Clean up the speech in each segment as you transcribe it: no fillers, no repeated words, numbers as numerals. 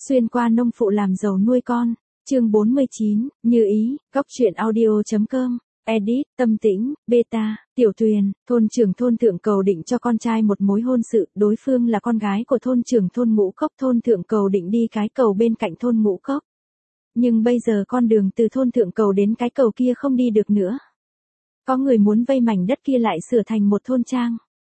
Xuyên qua nông phụ làm giàu nuôi con. Chương 49, Như ý, góc truyện audio.com. Edit, Tâm Tĩnh, Beta, Tiểu Tuyền. Thôn trưởng thôn Thượng Cầu định cho con trai một mối hôn sự, đối phương là con gái của thôn trưởng thôn Ngũ Cốc. Thôn Thượng Cầu định đi cái cầu bên cạnh thôn Ngũ Cốc. Nhưng bây giờ con đường từ thôn Thượng Cầu đến cái cầu kia không đi được nữa. Có người muốn vây mảnh đất kia lại sửa thành một thôn trang.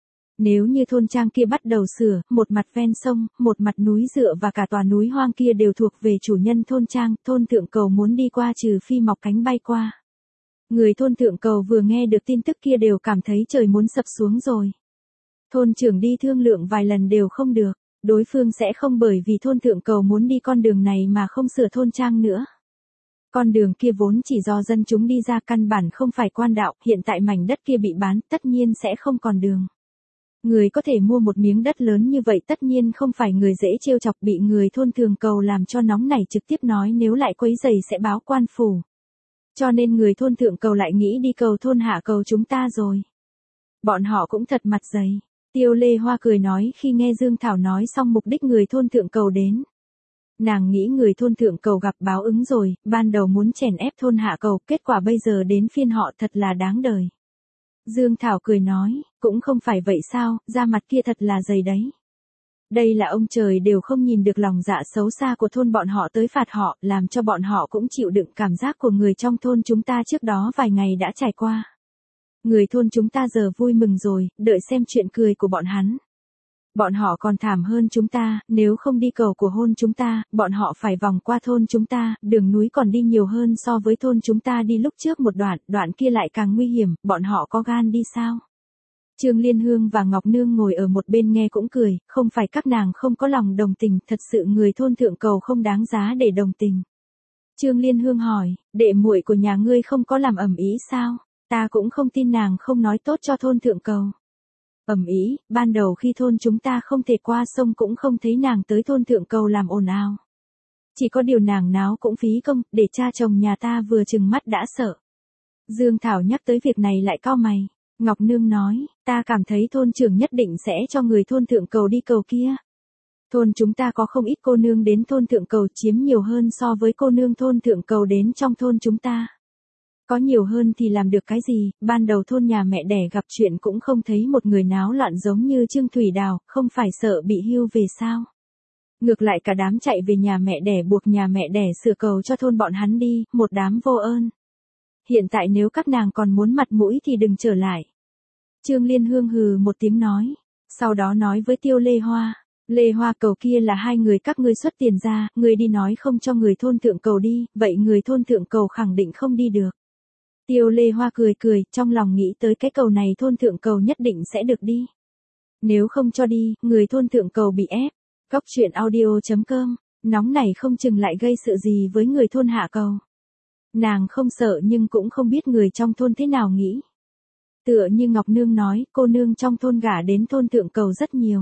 Nếu như thôn trang kia bắt đầu sửa, một mặt ven sông, một mặt núi dựa và cả tòa núi hoang kia đều thuộc về chủ nhân thôn trang, thôn Thượng Cầu muốn đi qua trừ phi mọc cánh bay qua. Người thôn Thượng Cầu vừa nghe được tin tức kia đều cảm thấy trời muốn sập xuống rồi. Thôn trưởng đi thương lượng vài lần đều không được, đối phương sẽ không bởi vì thôn Thượng Cầu muốn đi con đường này mà không sửa thôn trang nữa. Con đường kia vốn chỉ do dân chúng đi ra, căn bản không phải quan đạo, hiện tại mảnh đất kia bị bán, tất nhiên sẽ không còn đường. Người có thể mua một miếng đất lớn như vậy tất nhiên không phải người dễ trêu chọc, bị người thôn Thượng Cầu làm cho nóng nảy trực tiếp nói nếu lại quấy rầy sẽ báo quan phủ. Cho nên người thôn Thượng Cầu lại nghĩ đi cầu thôn hạ cầu chúng ta rồi. Bọn họ cũng thật mặt dày. Tiêu Lê Hoa cười nói khi nghe Dương Thảo nói xong mục đích người thôn Thượng Cầu đến. Nàng nghĩ người thôn Thượng Cầu gặp báo ứng rồi, ban đầu muốn chèn ép thôn hạ cầu, kết quả bây giờ đến phiên họ thật là đáng đời. Dương Thảo cười nói, cũng không phải vậy sao, da mặt kia thật là dày đấy. Đây là ông trời đều không nhìn được lòng dạ xấu xa của thôn bọn họ tới phạt họ, làm cho bọn họ cũng chịu đựng cảm giác của người trong thôn chúng ta trước đó vài ngày đã trải qua. Người thôn chúng ta giờ vui mừng rồi, đợi xem chuyện cười của bọn hắn. Bọn họ còn thảm hơn chúng ta, nếu không đi cầu của hôn chúng ta, bọn họ phải vòng qua thôn chúng ta, đường núi còn đi nhiều hơn so với thôn chúng ta đi lúc trước một đoạn kia lại càng nguy hiểm, bọn họ có gan đi sao? Trương Liên Hương và Ngọc Nương ngồi ở một bên nghe cũng cười, không phải các nàng không có lòng đồng tình, thật sự người thôn Thượng Cầu không đáng giá để đồng tình. Trương Liên Hương hỏi, đệ muội của nhà ngươi không có làm ầm ĩ sao? Ta cũng không tin nàng không nói tốt cho thôn Thượng Cầu. Ầm ĩ, ban đầu khi thôn chúng ta không thể qua sông cũng không thấy nàng tới thôn Thượng Cầu làm ồn ào. Chỉ có điều nàng náo cũng phí công, để cha chồng nhà ta vừa chừng mắt đã sợ. Dương Thảo nhắc tới việc này lại cau mày. Ngọc Nương nói, ta cảm thấy thôn trưởng nhất định sẽ cho người thôn Thượng Cầu đi cầu kia. Thôn chúng ta có không ít cô nương đến thôn Thượng Cầu chiếm nhiều hơn so với cô nương thôn Thượng Cầu đến trong thôn chúng ta. Có nhiều hơn thì làm được cái gì, ban đầu thôn nhà mẹ đẻ gặp chuyện cũng không thấy một người náo loạn giống như Trương Thủy Đào, không phải sợ bị hưu về sao. Ngược lại cả đám chạy về nhà mẹ đẻ buộc nhà mẹ đẻ sửa cầu cho thôn bọn hắn đi, một đám vô ơn. Hiện tại nếu các nàng còn muốn mặt mũi thì đừng trở lại. Trương Liên Hương hừ một tiếng nói, sau đó nói với Tiêu Lê Hoa, Lê Hoa cầu kia là hai người các ngươi xuất tiền ra, ngươi đi nói không cho người thôn Thượng Cầu đi, vậy người thôn Thượng Cầu khẳng định không đi được. Tiêu Lê Hoa cười cười, trong lòng nghĩ tới cái cầu này thôn Thượng Cầu nhất định sẽ được đi. Nếu không cho đi, người thôn Thượng Cầu bị ép. Góc truyện audio.com, nóng này không chừng lại gây sự gì với người thôn hạ cầu. Nàng không sợ nhưng cũng không biết người trong thôn thế nào nghĩ. Tựa như Ngọc Nương nói, cô nương trong thôn gả đến thôn Thượng Cầu rất nhiều.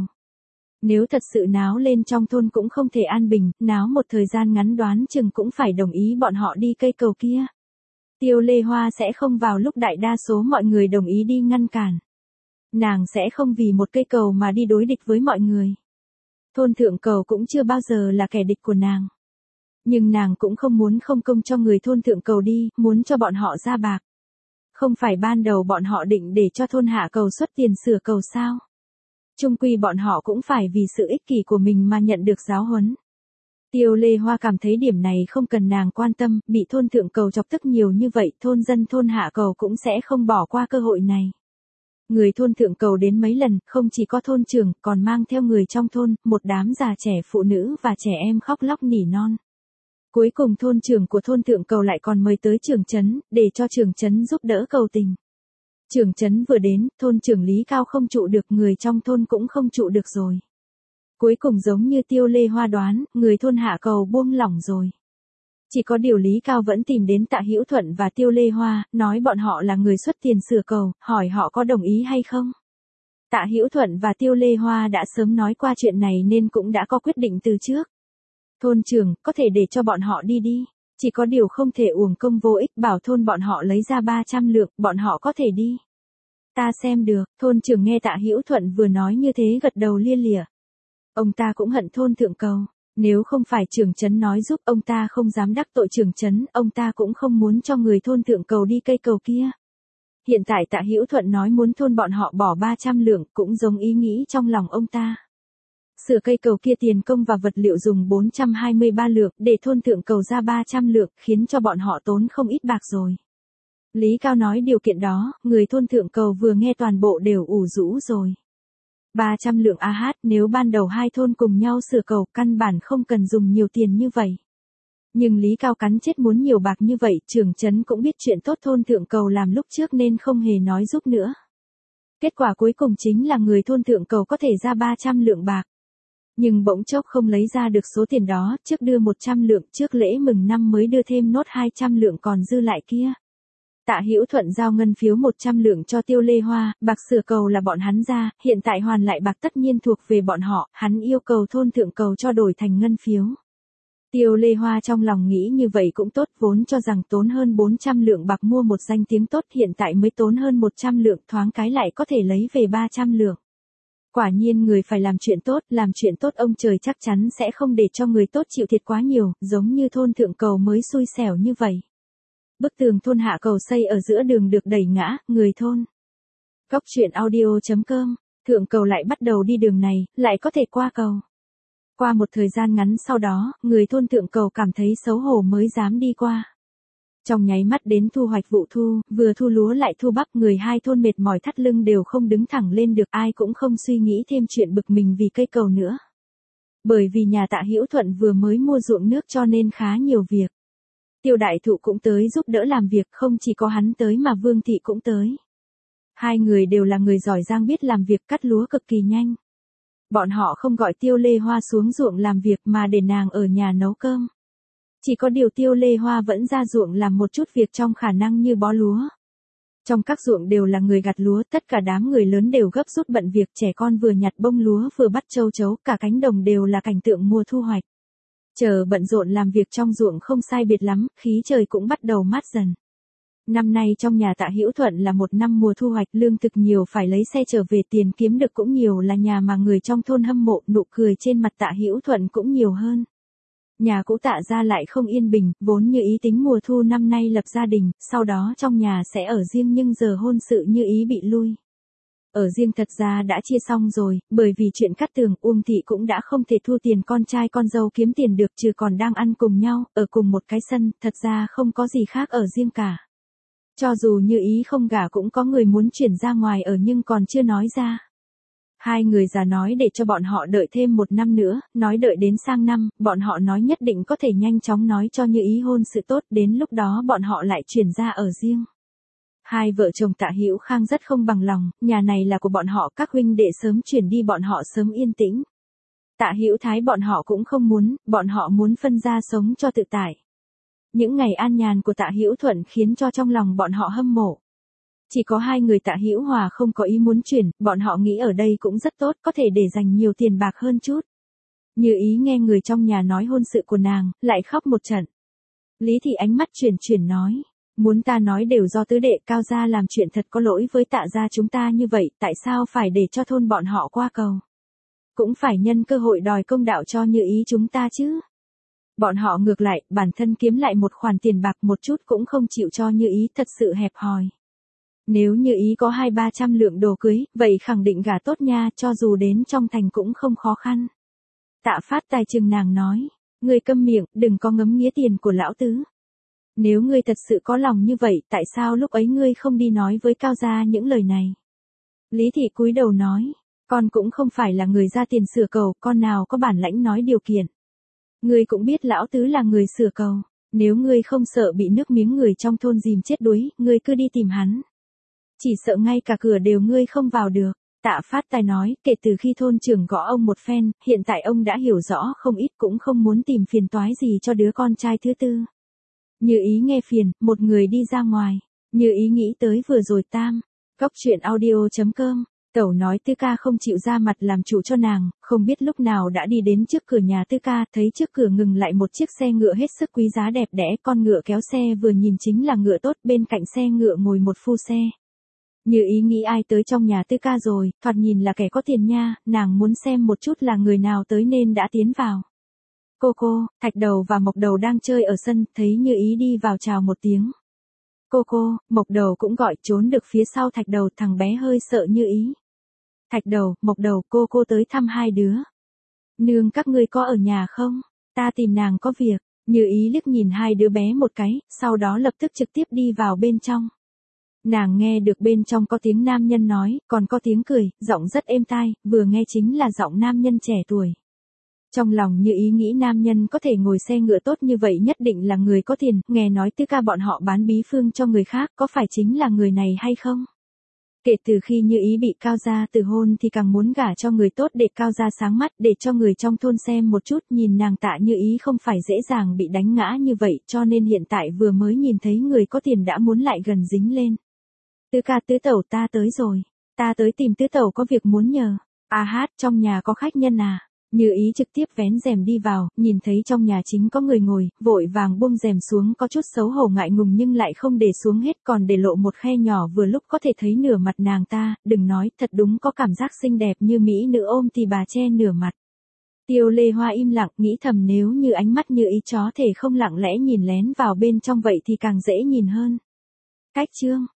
Nếu thật sự náo lên trong thôn cũng không thể an bình, náo một thời gian ngắn đoán chừng cũng phải đồng ý bọn họ đi cây cầu kia. Tiêu Lê Hoa sẽ không vào lúc đại đa số mọi người đồng ý đi ngăn cản. Nàng sẽ không vì một cây cầu mà đi đối địch với mọi người. Thôn Thượng Cầu cũng chưa bao giờ là kẻ địch của nàng. Nhưng nàng cũng không muốn không công cho người thôn Thượng Cầu đi, muốn cho bọn họ ra bạc. Không phải ban đầu bọn họ định để cho thôn hạ cầu xuất tiền sửa cầu sao? Chung quy bọn họ cũng phải vì sự ích kỷ của mình mà nhận được giáo huấn. Tiêu Lê Hoa cảm thấy điểm này không cần nàng quan tâm, bị thôn Thượng Cầu chọc tức nhiều như vậy, thôn dân thôn hạ cầu cũng sẽ không bỏ qua cơ hội này. Người thôn Thượng Cầu đến mấy lần, không chỉ có thôn trưởng, còn mang theo người trong thôn, một đám già trẻ phụ nữ và trẻ em khóc lóc nỉ non. Cuối cùng thôn trưởng của thôn Thượng Cầu lại còn mời tới trưởng trấn, để cho trưởng trấn giúp đỡ cầu tình. Trưởng trấn vừa đến, thôn trưởng Lý Cao không trụ được, người trong thôn cũng không trụ được rồi. Cuối cùng giống như Tiêu Lê Hoa đoán, người thôn hạ cầu buông lỏng rồi. Chỉ có điều Lý Cao vẫn tìm đến Tạ Hữu Thuận và Tiêu Lê Hoa, nói bọn họ là người xuất tiền sửa cầu, hỏi họ có đồng ý hay không. Tạ Hữu Thuận và Tiêu Lê Hoa đã sớm nói qua chuyện này nên cũng đã có quyết định từ trước. Thôn trưởng, có thể để cho bọn họ đi đi. Chỉ có điều không thể uổng công vô ích, bảo thôn bọn họ lấy ra 300 lượng, bọn họ có thể đi. Ta xem được, thôn trưởng nghe Tạ Hữu Thuận vừa nói như thế gật đầu lia lịa. Ông ta cũng hận thôn Thượng Cầu. Nếu không phải trưởng trấn nói giúp ông ta không dám đắc tội trưởng trấn, ông ta cũng không muốn cho người thôn thượng cầu đi cây cầu kia. Hiện tại Tạ Hữu Thuận nói muốn thôn bọn họ bỏ 300 lượng cũng giống ý nghĩ trong lòng ông ta. Sửa cây cầu kia tiền công và vật liệu dùng 423 lượng để thôn thượng cầu ra 300 lượng khiến cho bọn họ tốn không ít bạc rồi. Lý Cao nói điều kiện đó, người thôn thượng cầu vừa nghe toàn bộ đều ủ rũ rồi. 300 lượng AH nếu ban đầu hai thôn cùng nhau sửa cầu căn bản không cần dùng nhiều tiền như vậy. Nhưng Lý Cao cắn chết muốn nhiều bạc như vậy, trưởng trấn cũng biết chuyện tốt thôn thượng cầu làm lúc trước nên không hề nói giúp nữa. Kết quả cuối cùng chính là người thôn thượng cầu có thể ra 300 lượng bạc. Nhưng bỗng chốc không lấy ra được số tiền đó, trước đưa 100 lượng, trước lễ mừng năm mới đưa thêm nốt 200 lượng còn dư lại kia. Tạ Hữu Thuận giao ngân phiếu 100 lượng cho Tiêu Lê Hoa, bạc sửa cầu là bọn hắn ra, hiện tại hoàn lại bạc tất nhiên thuộc về bọn họ, hắn yêu cầu thôn thượng cầu cho đổi thành ngân phiếu. Tiêu Lê Hoa trong lòng nghĩ như vậy cũng tốt, vốn cho rằng tốn hơn 400 lượng bạc mua một danh tiếng tốt, hiện tại mới tốn hơn 100 lượng, thoáng cái lại có thể lấy về 300 lượng. Quả nhiên người phải làm chuyện tốt ông trời chắc chắn sẽ không để cho người tốt chịu thiệt quá nhiều, giống như thôn thượng cầu mới xui xẻo như vậy. Bức tường thôn hạ cầu xây ở giữa đường được đẩy ngã, người thôn. Cóc truyện audio.com, thượng cầu lại bắt đầu đi đường này, lại có thể qua cầu. Qua một thời gian ngắn sau đó, người thôn thượng cầu cảm thấy xấu hổ mới dám đi qua. Trong nháy mắt đến thu hoạch vụ thu, vừa thu lúa lại thu bắp, người hai thôn mệt mỏi thắt lưng đều không đứng thẳng lên được, ai cũng không suy nghĩ thêm chuyện bực mình vì cây cầu nữa. Bởi vì nhà Tạ Hữu Thuận vừa mới mua ruộng nước cho nên khá nhiều việc. Tiêu Đại Thụ cũng tới giúp đỡ làm việc, không chỉ có hắn tới mà Vương Thị cũng tới. Hai người đều là người giỏi giang biết làm việc cắt lúa cực kỳ nhanh. Bọn họ không gọi Tiêu Lê Hoa xuống ruộng làm việc mà để nàng ở nhà nấu cơm. Chỉ có điều Tiêu Lê Hoa vẫn ra ruộng làm một chút việc trong khả năng như bó lúa. Trong các ruộng đều là người gặt lúa, tất cả đám người lớn đều gấp rút bận việc, trẻ con vừa nhặt bông lúa vừa bắt châu chấu, cả cánh đồng đều là cảnh tượng mùa thu hoạch. Chờ bận rộn làm việc trong ruộng không sai biệt lắm, khí trời cũng bắt đầu mát dần. Năm nay trong nhà Tạ Hữu Thuận là một năm mùa thu hoạch, lương thực nhiều phải lấy xe trở về, tiền kiếm được cũng nhiều, là nhà mà người trong thôn hâm mộ, nụ cười trên mặt Tạ Hữu Thuận cũng nhiều hơn. Nhà cũ Tạ gia lại không yên bình, vốn như ý tính mùa thu năm nay lập gia đình, sau đó trong nhà sẽ ở riêng nhưng giờ hôn sự như ý bị lui. Ở riêng thật ra đã chia xong rồi, bởi vì chuyện cắt tường, Uông Thị cũng đã không thể thu tiền con trai con dâu kiếm tiền được, trừ còn đang ăn cùng nhau, ở cùng một cái sân, thật ra không có gì khác ở riêng cả. Cho dù như ý không gả cũng có người muốn chuyển ra ngoài ở nhưng còn chưa nói ra. Hai người già nói để cho bọn họ đợi thêm 1 năm nữa, nói đợi đến sang năm, bọn họ nói nhất định có thể nhanh chóng nói cho như ý hôn sự tốt, đến lúc đó bọn họ lại chuyển ra ở riêng. Hai vợ chồng Tạ Hữu Khang rất không bằng lòng, nhà này là của bọn họ, các huynh đệ sớm chuyển đi bọn họ sớm yên tĩnh. Tạ Hữu Thái bọn họ cũng không muốn, bọn họ muốn phân ra sống cho tự tại. Những ngày an nhàn của Tạ Hữu Thuận khiến cho trong lòng bọn họ hâm mộ. Chỉ có hai người Tạ Hữu Hòa không có ý muốn chuyển, bọn họ nghĩ ở đây cũng rất tốt, có thể để dành nhiều tiền bạc hơn chút. Như ý nghe người trong nhà nói hôn sự của nàng, lại khóc một trận. Lý Thị ánh mắt chuyển nói, muốn ta nói đều do tứ đệ Cao gia làm chuyện thật có lỗi với Tạ gia chúng ta như vậy, tại sao phải để cho thôn bọn họ qua cầu? Cũng phải nhân cơ hội đòi công đạo cho như ý chúng ta chứ. Bọn họ ngược lại, bản thân kiếm lại một khoản tiền bạc một chút cũng không chịu cho như ý, thật sự hẹp hòi. Nếu như ý có 200-300 lượng đồ cưới, vậy khẳng định gả tốt nha, cho dù đến trong thành cũng không khó khăn. Tạ Phát Tài chừng nàng nói, ngươi câm miệng, đừng có ngấm nghía tiền của lão tứ. Nếu ngươi thật sự có lòng như vậy, tại sao lúc ấy ngươi không đi nói với Cao gia những lời này? Lý Thị cúi đầu nói, con cũng không phải là người ra tiền sửa cầu, con nào có bản lãnh nói điều kiện. Ngươi cũng biết lão tứ là người sửa cầu, nếu ngươi không sợ bị nước miếng người trong thôn dìm chết đuối, ngươi cứ đi tìm hắn. Chỉ sợ ngay cả cửa đều ngươi không vào được. Tạ Phát Tài nói, kể từ khi thôn trưởng gõ ông một phen, hiện tại ông đã hiểu rõ không ít, cũng không muốn tìm phiền toái gì cho đứa con trai thứ tư. Như ý nghe phiền, một người đi ra ngoài. Như ý nghĩ tới vừa rồi Tam. Cóc truyện audio.com. Tẩu nói Tư Ca không chịu ra mặt làm chủ cho nàng, không biết lúc nào đã đi đến trước cửa nhà Tư Ca, thấy trước cửa ngừng lại một chiếc xe ngựa hết sức quý giá đẹp đẽ, con ngựa kéo xe vừa nhìn chính là ngựa tốt, bên cạnh xe ngựa ngồi một phu xe. Như ý nghĩ ai tới trong nhà Tư Ca rồi, thoạt nhìn là kẻ có tiền nha, nàng muốn xem một chút là người nào tới nên đã tiến vào. Cô, Thạch Đầu và Mộc Đầu đang chơi ở sân, thấy Như Ý đi vào chào một tiếng. Cô, Mộc Đầu cũng gọi, trốn được phía sau Thạch Đầu, thằng bé hơi sợ Như Ý. Thạch Đầu, Mộc Đầu, cô tới thăm hai đứa. Nương các ngươi có ở nhà không? Ta tìm nàng có việc. Như Ý liếc nhìn hai đứa bé một cái, sau đó lập tức trực tiếp đi vào bên trong. Nàng nghe được bên trong có tiếng nam nhân nói, còn có tiếng cười, giọng rất êm tai, vừa nghe chính là giọng nam nhân trẻ tuổi. Trong lòng Như Ý nghĩ nam nhân có thể ngồi xe ngựa tốt như vậy nhất định là người có tiền, nghe nói Tứ ca bọn họ bán bí phương cho người khác, có phải chính là người này hay không? Kể từ khi Như Ý bị Cao gia từ hôn thì càng muốn gả cho người tốt để Cao gia sáng mắt, để cho người trong thôn xem một chút, nhìn nàng Tạ Như Ý không phải dễ dàng bị đánh ngã như vậy, cho nên hiện tại vừa mới nhìn thấy người có tiền đã muốn lại gần dính lên. Tứ ca, tứ tẩu, ta tới rồi. Ta tới tìm tứ tẩu có việc muốn nhờ. À hát, trong nhà có khách nhân à? Như Ý trực tiếp vén rèm đi vào, nhìn thấy trong nhà chính có người ngồi, vội vàng buông rèm xuống, có chút xấu hổ ngại ngùng nhưng lại không để xuống hết, còn để lộ một khe nhỏ vừa lúc có thể thấy nửa mặt nàng ta, đừng nói, thật đúng có cảm giác xinh đẹp như mỹ nữ ôm tì bà che nửa mặt. Tiêu Lê Hoa im lặng, nghĩ thầm nếu như ánh mắt Như Ý chó thể không lặng lẽ nhìn lén vào bên trong vậy thì càng dễ nhìn hơn. Cách chương